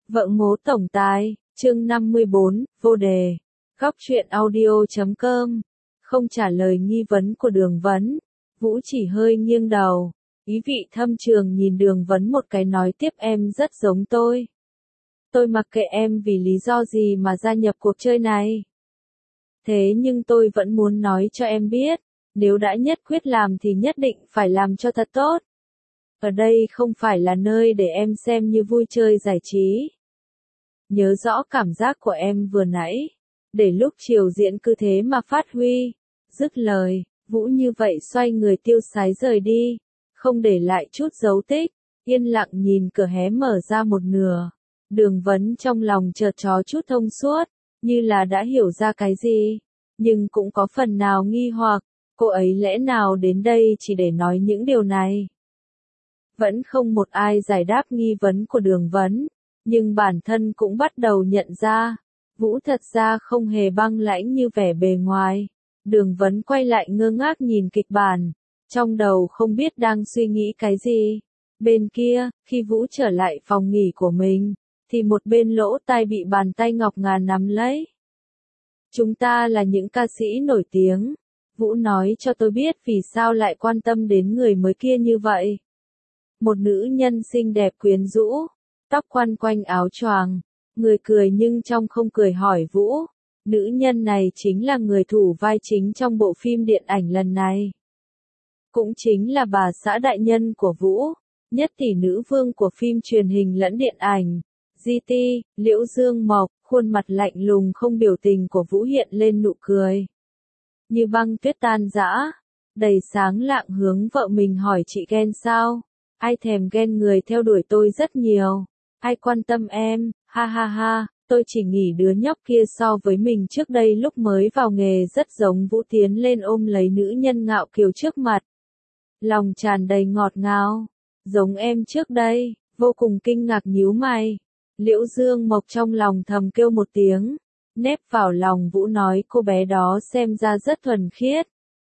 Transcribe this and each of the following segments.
Vợ ngố tổng tài, chương 54, vô đề. Góc truyện audio.com. Không trả lời nghi vấn của Đường Vấn, Vũ chỉ hơi nghiêng đầu, ý vị thâm trường nhìn Đường Vấn một cái nói tiếp, em rất giống tôi. Tôi mặc kệ em vì lý do gì mà gia nhập cuộc chơi này. Thế nhưng tôi vẫn muốn nói cho em biết, nếu đã nhất quyết làm thì nhất định phải làm cho thật tốt. Ở đây không phải là nơi để em xem như vui chơi giải trí. Nhớ rõ cảm giác của em vừa nãy, để lúc chiều diễn cứ thế mà phát huy. Dứt lời, Vũ như vậy xoay người tiêu sái rời đi, không để lại chút dấu tích, yên lặng nhìn cửa hé mở ra một nửa. Đường Vấn trong lòng chợt có chút thông suốt, như là đã hiểu ra cái gì, nhưng cũng có phần nào nghi hoặc, cô ấy lẽ nào đến đây chỉ để nói những điều này. Vẫn không một ai giải đáp nghi vấn của Đường Vấn, nhưng bản thân cũng bắt đầu nhận ra, Vũ thật ra không hề băng lãnh như vẻ bề ngoài. Đường Vấn quay lại ngơ ngác nhìn kịch bản, trong đầu không biết đang suy nghĩ cái gì. Bên kia, khi Vũ trở lại phòng nghỉ của mình, thì một bên lỗ tai bị bàn tay ngọc ngà nắm lấy. Chúng ta là những ca sĩ nổi tiếng. Vũ nói cho tôi biết vì sao lại quan tâm đến người mới kia như vậy. Một nữ nhân xinh đẹp quyến rũ, tóc quăn quanh áo choàng, người cười nhưng trong không cười hỏi Vũ. Nữ nhân này chính là người thủ vai chính trong bộ phim điện ảnh lần này. Cũng chính là bà xã đại nhân của Vũ, nhất tỷ nữ vương của phim truyền hình lẫn điện ảnh. GT, Liễu Dương Mộc, khuôn mặt lạnh lùng không biểu tình của Vũ hiện lên nụ cười. Như băng tuyết tan rã, đầy sáng lạng hướng vợ mình hỏi, chị ghen sao? Ai thèm ghen, người theo đuổi tôi rất nhiều. Ai quan tâm em, ha ha ha, tôi chỉ nghĩ đứa nhóc kia so với mình trước đây lúc mới vào nghề rất giống. Vũ tiến lên ôm lấy nữ nhân ngạo kiều trước mặt. Lòng tràn đầy ngọt ngào, giống em trước đây, vô cùng kinh ngạc nhíu mày. Liễu Dương Mộc trong lòng thầm kêu một tiếng, nép vào lòng Vũ nói, cô bé đó xem ra rất thuần khiết.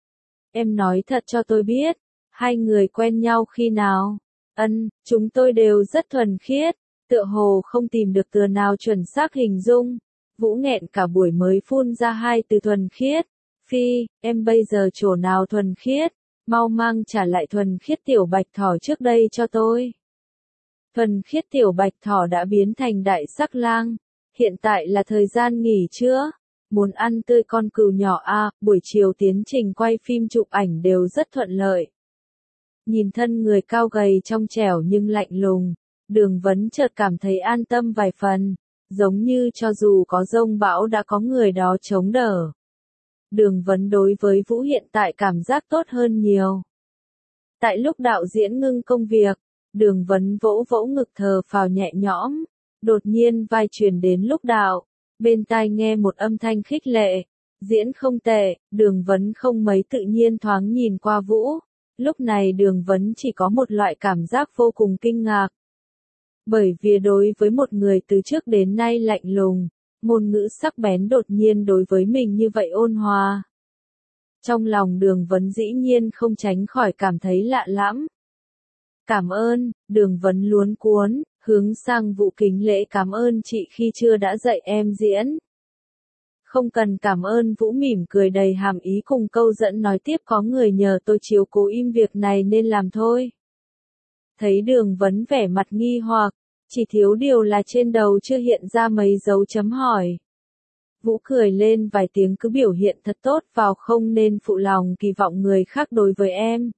Em nói thật cho tôi biết, hai người quen nhau khi nào? Chúng tôi đều rất thuần khiết, tựa hồ không tìm được từ nào chuẩn xác hình dung. Vũ nghẹn cả buổi mới phun ra hai từ thuần khiết. Phi, em bây giờ chỗ nào thuần khiết, mau mang trả lại thuần khiết tiểu bạch thỏ trước đây cho tôi. Thuần khiết tiểu bạch thỏ đã biến thành đại sắc lang, hiện tại là thời gian nghỉ trưa, muốn ăn tươi con cừu nhỏ à, buổi chiều tiến trình quay phim chụp ảnh đều rất thuận lợi. Nhìn thân người cao gầy trong trẻo nhưng lạnh lùng, Đường Vấn chợt cảm thấy an tâm vài phần, giống như cho dù có dông bão đã có người đó chống đỡ. Đường Vấn đối với Vũ hiện tại cảm giác tốt hơn nhiều. Tại lúc đạo diễn ngưng công việc, Đường Vấn vỗ vỗ ngực thở phào nhẹ nhõm, đột nhiên vai truyền đến lúc đạo, bên tai nghe một âm thanh khích lệ, diễn không tệ. Đường Vấn không mấy tự nhiên thoáng nhìn qua Vũ, lúc này Đường Vấn chỉ có một loại cảm giác vô cùng kinh ngạc. Bởi vì đối với một người từ trước đến nay lạnh lùng, ngôn ngữ sắc bén đột nhiên đối với mình như vậy ôn hòa. Trong lòng Đường Vấn dĩ nhiên không tránh khỏi cảm thấy lạ lẫm. Cảm ơn, Đường Vấn luống cuống, hướng sang Vũ kính lễ, cảm ơn chị khi chưa đã dạy em diễn. Không cần cảm ơn, Vũ mỉm cười đầy hàm ý cùng câu dẫn nói tiếp, có người nhờ tôi chiếu cố im việc này nên làm thôi. Thấy Đường Vấn vẻ mặt nghi hoặc, chỉ thiếu điều là trên đầu chưa hiện ra mấy dấu chấm hỏi. Vũ cười lên vài tiếng, cứ biểu hiện thật tốt vào, không nên phụ lòng kỳ vọng người khác đối với em.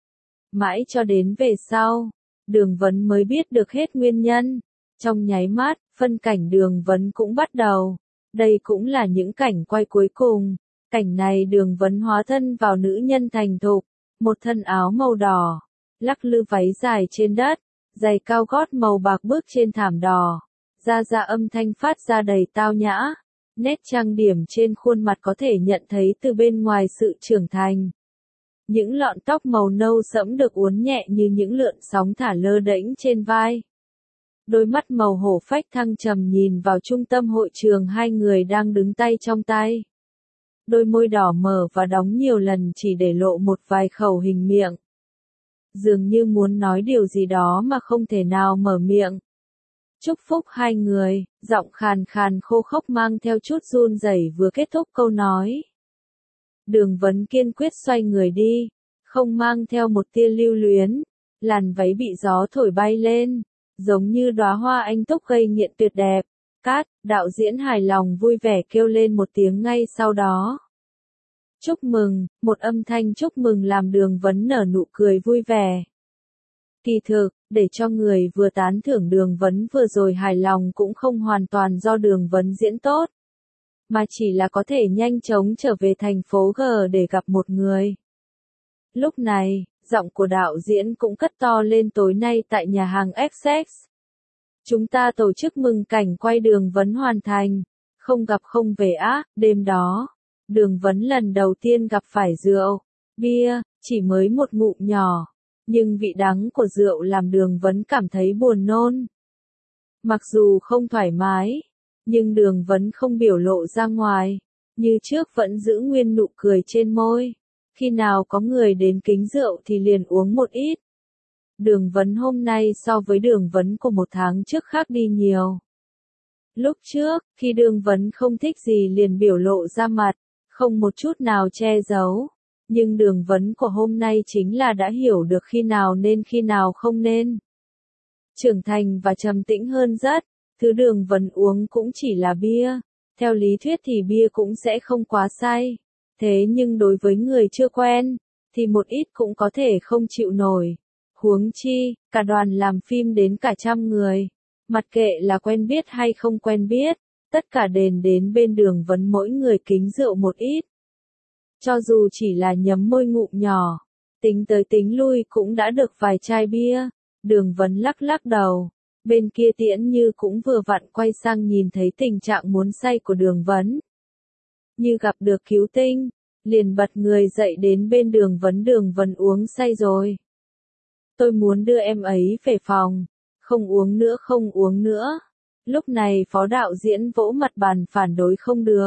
Mãi cho đến về sau, Đường Vấn mới biết được hết nguyên nhân. Trong nháy mắt, phân cảnh Đường Vấn cũng bắt đầu. Đây cũng là những cảnh quay cuối cùng. Cảnh này Đường Vấn hóa thân vào nữ nhân thành thục, một thân áo màu đỏ, lắc lư váy dài trên đất, giày cao gót màu bạc bước trên thảm đỏ. Ra âm thanh phát ra đầy tao nhã. Nét trang điểm trên khuôn mặt có thể nhận thấy từ bên ngoài sự trưởng thành. Những lọn tóc màu nâu sẫm được uốn nhẹ như những lượn sóng thả lơ đễnh trên vai. Đôi mắt màu hổ phách thăng trầm nhìn vào trung tâm hội trường, hai người đang đứng tay trong tay. Đôi môi đỏ mở và đóng nhiều lần chỉ để lộ một vài khẩu hình miệng. Dường như muốn nói điều gì đó mà không thể nào mở miệng. Chúc phúc hai người, giọng khàn khàn khô khốc mang theo chút run rẩy vừa kết thúc câu nói. Đường Vấn kiên quyết xoay người đi, không mang theo một tia lưu luyến, làn váy bị gió thổi bay lên, giống như đóa hoa anh túc gây nghiện tuyệt đẹp. Cát, đạo diễn hài lòng vui vẻ kêu lên một tiếng ngay sau đó. Chúc mừng, một âm thanh chúc mừng làm Đường Vấn nở nụ cười vui vẻ. Kỳ thực, để cho người vừa tán thưởng Đường Vấn vừa rồi hài lòng cũng không hoàn toàn do Đường Vấn diễn tốt, mà chỉ là có thể nhanh chóng trở về thành phố G để gặp một người. Lúc này, giọng của đạo diễn cũng cất to lên tối nay tại nhà hàng XX. Chúng ta tổ chức mừng cảnh quay Đường Vấn hoàn thành, không gặp không về á, đêm đó. Đường Vấn lần đầu tiên gặp phải rượu, bia, chỉ mới một ngụm nhỏ, nhưng vị đắng của rượu làm Đường Vấn cảm thấy buồn nôn. Mặc dù không thoải mái, nhưng Đường Vấn không biểu lộ ra ngoài, như trước vẫn giữ nguyên nụ cười trên môi. Khi nào có người đến kính rượu thì liền uống một ít. Đường Vấn hôm nay so với Đường Vấn của một tháng trước khác đi nhiều. Lúc trước, khi Đường Vấn không thích gì liền biểu lộ ra mặt, không một chút nào che giấu. Nhưng Đường Vấn của hôm nay chính là đã hiểu được khi nào nên khi nào không nên. Trưởng thành và trầm tĩnh hơn rất, thứ Đường Vấn uống cũng chỉ là bia. Theo lý thuyết thì bia cũng sẽ không quá say. Thế nhưng đối với người chưa quen, thì một ít cũng có thể không chịu nổi. Huống chi, cả đoàn làm phim đến cả 100 người. Mặc kệ là quen biết hay không quen biết, tất cả đến bên Đường Vấn mỗi người kính rượu một ít. Cho dù chỉ là nhấm môi ngụm nhỏ, tính tới tính lui cũng đã được vài chai bia. Đường Vấn lắc lắc đầu. Bên kia Tiễn Như cũng vừa vặn quay sang nhìn thấy tình trạng muốn say của Đường Vấn. Như gặp được cứu tinh, liền bật người dậy đến bên Đường Vấn uống say rồi. Tôi muốn đưa em ấy về phòng, không uống nữa không uống nữa. Lúc này phó đạo diễn vỗ mặt bàn phản đối không được.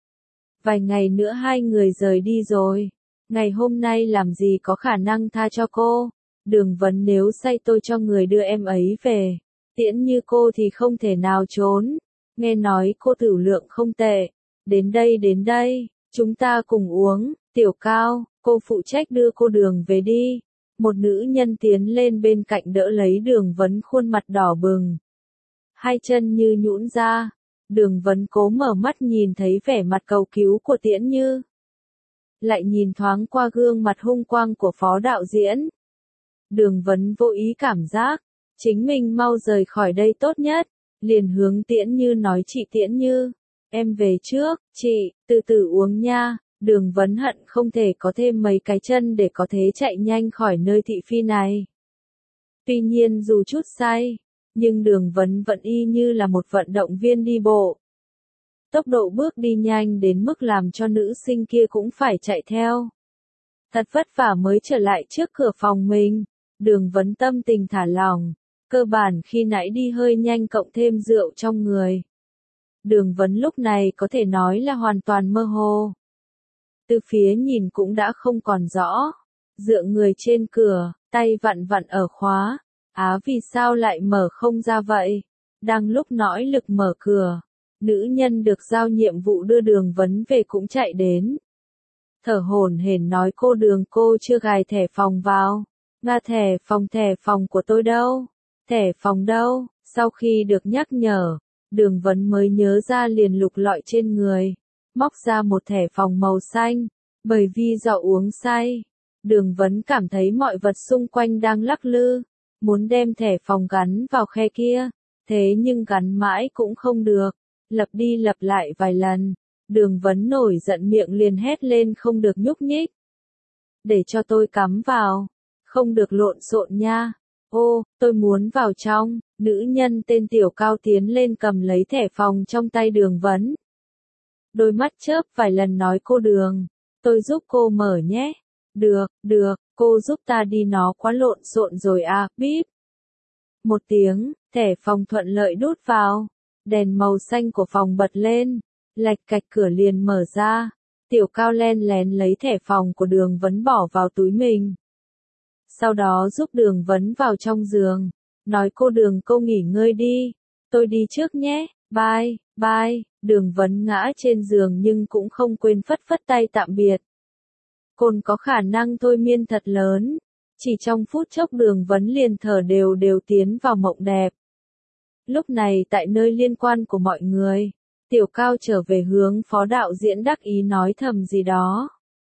Vài ngày nữa hai người rời đi rồi, ngày hôm nay làm gì có khả năng tha cho cô. Đường Vấn nếu say tôi cho người đưa em ấy về, Tiễn Như cô thì không thể nào trốn. Nghe nói cô tử lượng không tệ. Đến đây, chúng ta cùng uống. Tiểu Cao, cô phụ trách đưa cô Đường về đi. Một nữ nhân tiến lên bên cạnh đỡ lấy Đường Vấn khuôn mặt đỏ bừng. Hai chân như nhũn ra. Đường Vấn cố mở mắt nhìn thấy vẻ mặt cầu cứu của Tiễn Như. Lại nhìn thoáng qua gương mặt hung quang của phó đạo diễn. Đường Vấn vô ý cảm giác, chính mình mau rời khỏi đây tốt nhất. Liền hướng Tiễn Như nói chị Tiễn Như, em về trước, chị, từ từ uống nha. Đường Vấn hận không thể có thêm mấy cái chân để có thể chạy nhanh khỏi nơi thị phi này. Tuy nhiên dù chút say, nhưng Đường Vấn vẫn y như là một vận động viên đi bộ. Tốc độ bước đi nhanh đến mức làm cho nữ sinh kia cũng phải chạy theo. Thật vất vả mới trở lại trước cửa phòng mình. Đường Vấn tâm tình thả lỏng, cơ bản khi nãy đi hơi nhanh cộng thêm rượu trong người. Đường Vấn lúc này có thể nói là hoàn toàn mơ hồ. Từ phía nhìn cũng đã không còn rõ. Dựa người trên cửa, tay vặn vặn ở khóa. Á vì sao lại mở không ra vậy? Đang lúc nõi lực mở cửa, nữ nhân được giao nhiệm vụ đưa Đường Vấn về cũng chạy đến. Thở hổn hển nói cô Đường cô chưa gài thẻ phòng vào. Nga thẻ phòng của tôi đâu? Thẻ phòng đâu? Sau khi được nhắc nhở, Đường Vấn mới nhớ ra liền lục lọi trên người. Móc ra một thẻ phòng màu xanh. Bởi vì do uống say, Đường Vấn cảm thấy mọi vật xung quanh đang lắc lư. Muốn đem thẻ phòng gắn vào khe kia. Thế nhưng gắn mãi cũng không được. Lặp đi lặp lại vài lần. Đường Vấn nổi giận miệng liền hét lên không được nhúc nhích. Để cho tôi cắm vào. Không được lộn xộn nha. Ô, tôi muốn vào trong. Nữ nhân tên Tiểu Cao tiến lên cầm lấy thẻ phòng trong tay Đường Vấn. Đôi mắt chớp vài lần nói cô Đường. Tôi giúp cô mở nhé. Được, cô giúp ta đi nó quá lộn xộn rồi à, bíp. Một tiếng, thẻ phòng thuận lợi đút vào. Đèn màu xanh của phòng bật lên. Lạch cạch cửa liền mở ra. Tiểu Cao len lén lấy thẻ phòng của Đường Vấn bỏ vào túi mình. Sau đó giúp Đường Vấn vào trong giường. Nói cô Đường cô nghỉ ngơi đi. Tôi đi trước nhé, bye, bye. Đường Vấn ngã trên giường nhưng cũng không quên phất phất tay tạm biệt. Cồn có khả năng thôi miên thật lớn. Chỉ trong phút chốc Đường Vấn liền thở đều đều tiến vào mộng đẹp. Lúc này tại nơi liên quan của mọi người, Tiểu Cao trở về hướng phó đạo diễn đắc ý nói thầm gì đó.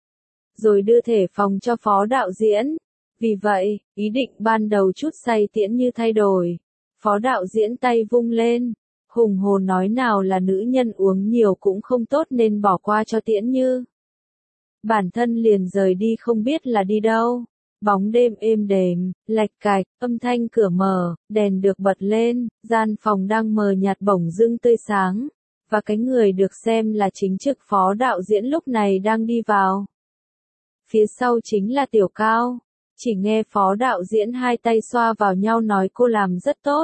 Rồi đưa thể phòng cho phó đạo diễn. Vì vậy, ý định ban đầu chút say Tiễn Như thay đổi. Phó đạo diễn tay vung lên, hùng hồn nói nào là nữ nhân uống nhiều cũng không tốt nên bỏ qua cho Tiễn Như. Bản thân liền rời đi không biết là đi đâu. Bóng đêm êm đềm, lạch cạch, âm thanh cửa mở, đèn được bật lên, gian phòng đang mờ nhạt bỗng dưng tươi sáng. Và cái người được xem là chính trực phó đạo diễn lúc này đang đi vào. Phía sau chính là Tiểu Cao. Chỉ nghe phó đạo diễn hai tay xoa vào nhau nói cô làm rất tốt.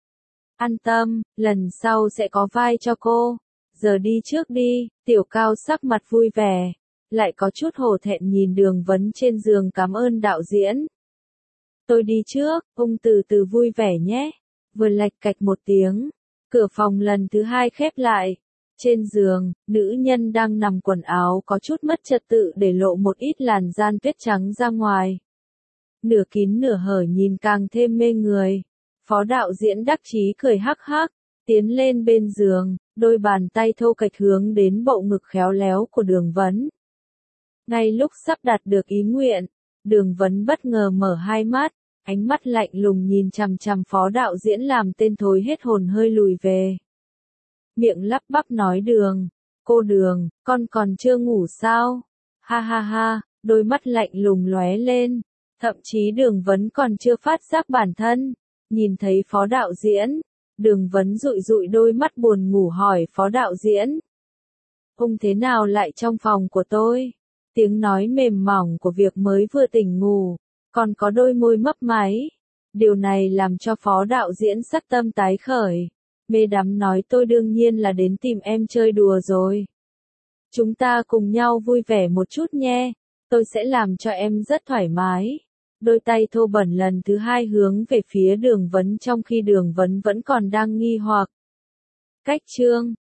An tâm, lần sau sẽ có vai cho cô. Giờ đi trước đi. Tiểu Cao sắc mặt vui vẻ. Lại có chút hổ thẹn nhìn Đường Vấn trên giường cảm ơn đạo diễn. Tôi đi trước, ông từ từ vui vẻ nhé. Vừa lạch cạch một tiếng, cửa phòng lần thứ hai khép lại. Trên giường, nữ nhân đang nằm quần áo có chút mất trật tự để lộ một ít làn da tuyết trắng ra ngoài. Nửa kín nửa hở nhìn càng thêm mê người. Phó đạo diễn đắc chí cười hắc hắc, tiến lên bên giường, đôi bàn tay thô kệch hướng đến bộ ngực khéo léo của Đường Vấn. Ngay lúc sắp đạt được ý nguyện, Đường Vấn bất ngờ mở hai mắt, ánh mắt lạnh lùng nhìn chằm chằm phó đạo diễn làm tên thối hết hồn hơi lùi về. Miệng lắp bắp nói cô Đường, con còn chưa ngủ sao? Ha ha ha, đôi mắt lạnh lùng lóe lên, thậm chí Đường Vấn còn chưa phát giác bản thân. Nhìn thấy phó đạo diễn, Đường Vấn dụi dụi đôi mắt buồn ngủ hỏi phó đạo diễn. Ông thế nào lại trong phòng của tôi? Tiếng nói mềm mỏng của việc mới vừa tỉnh ngủ, còn có đôi môi mấp máy. Điều này làm cho phó đạo diễn sắc tâm tái khởi. Mê đắm nói tôi đương nhiên là đến tìm em chơi đùa rồi. Chúng ta cùng nhau vui vẻ một chút nhé. Tôi sẽ làm cho em rất thoải mái. Đôi tay thô bẩn lần thứ hai hướng về phía Đường Vấn trong khi Đường Vấn vẫn còn đang nghi hoặc. Cách chương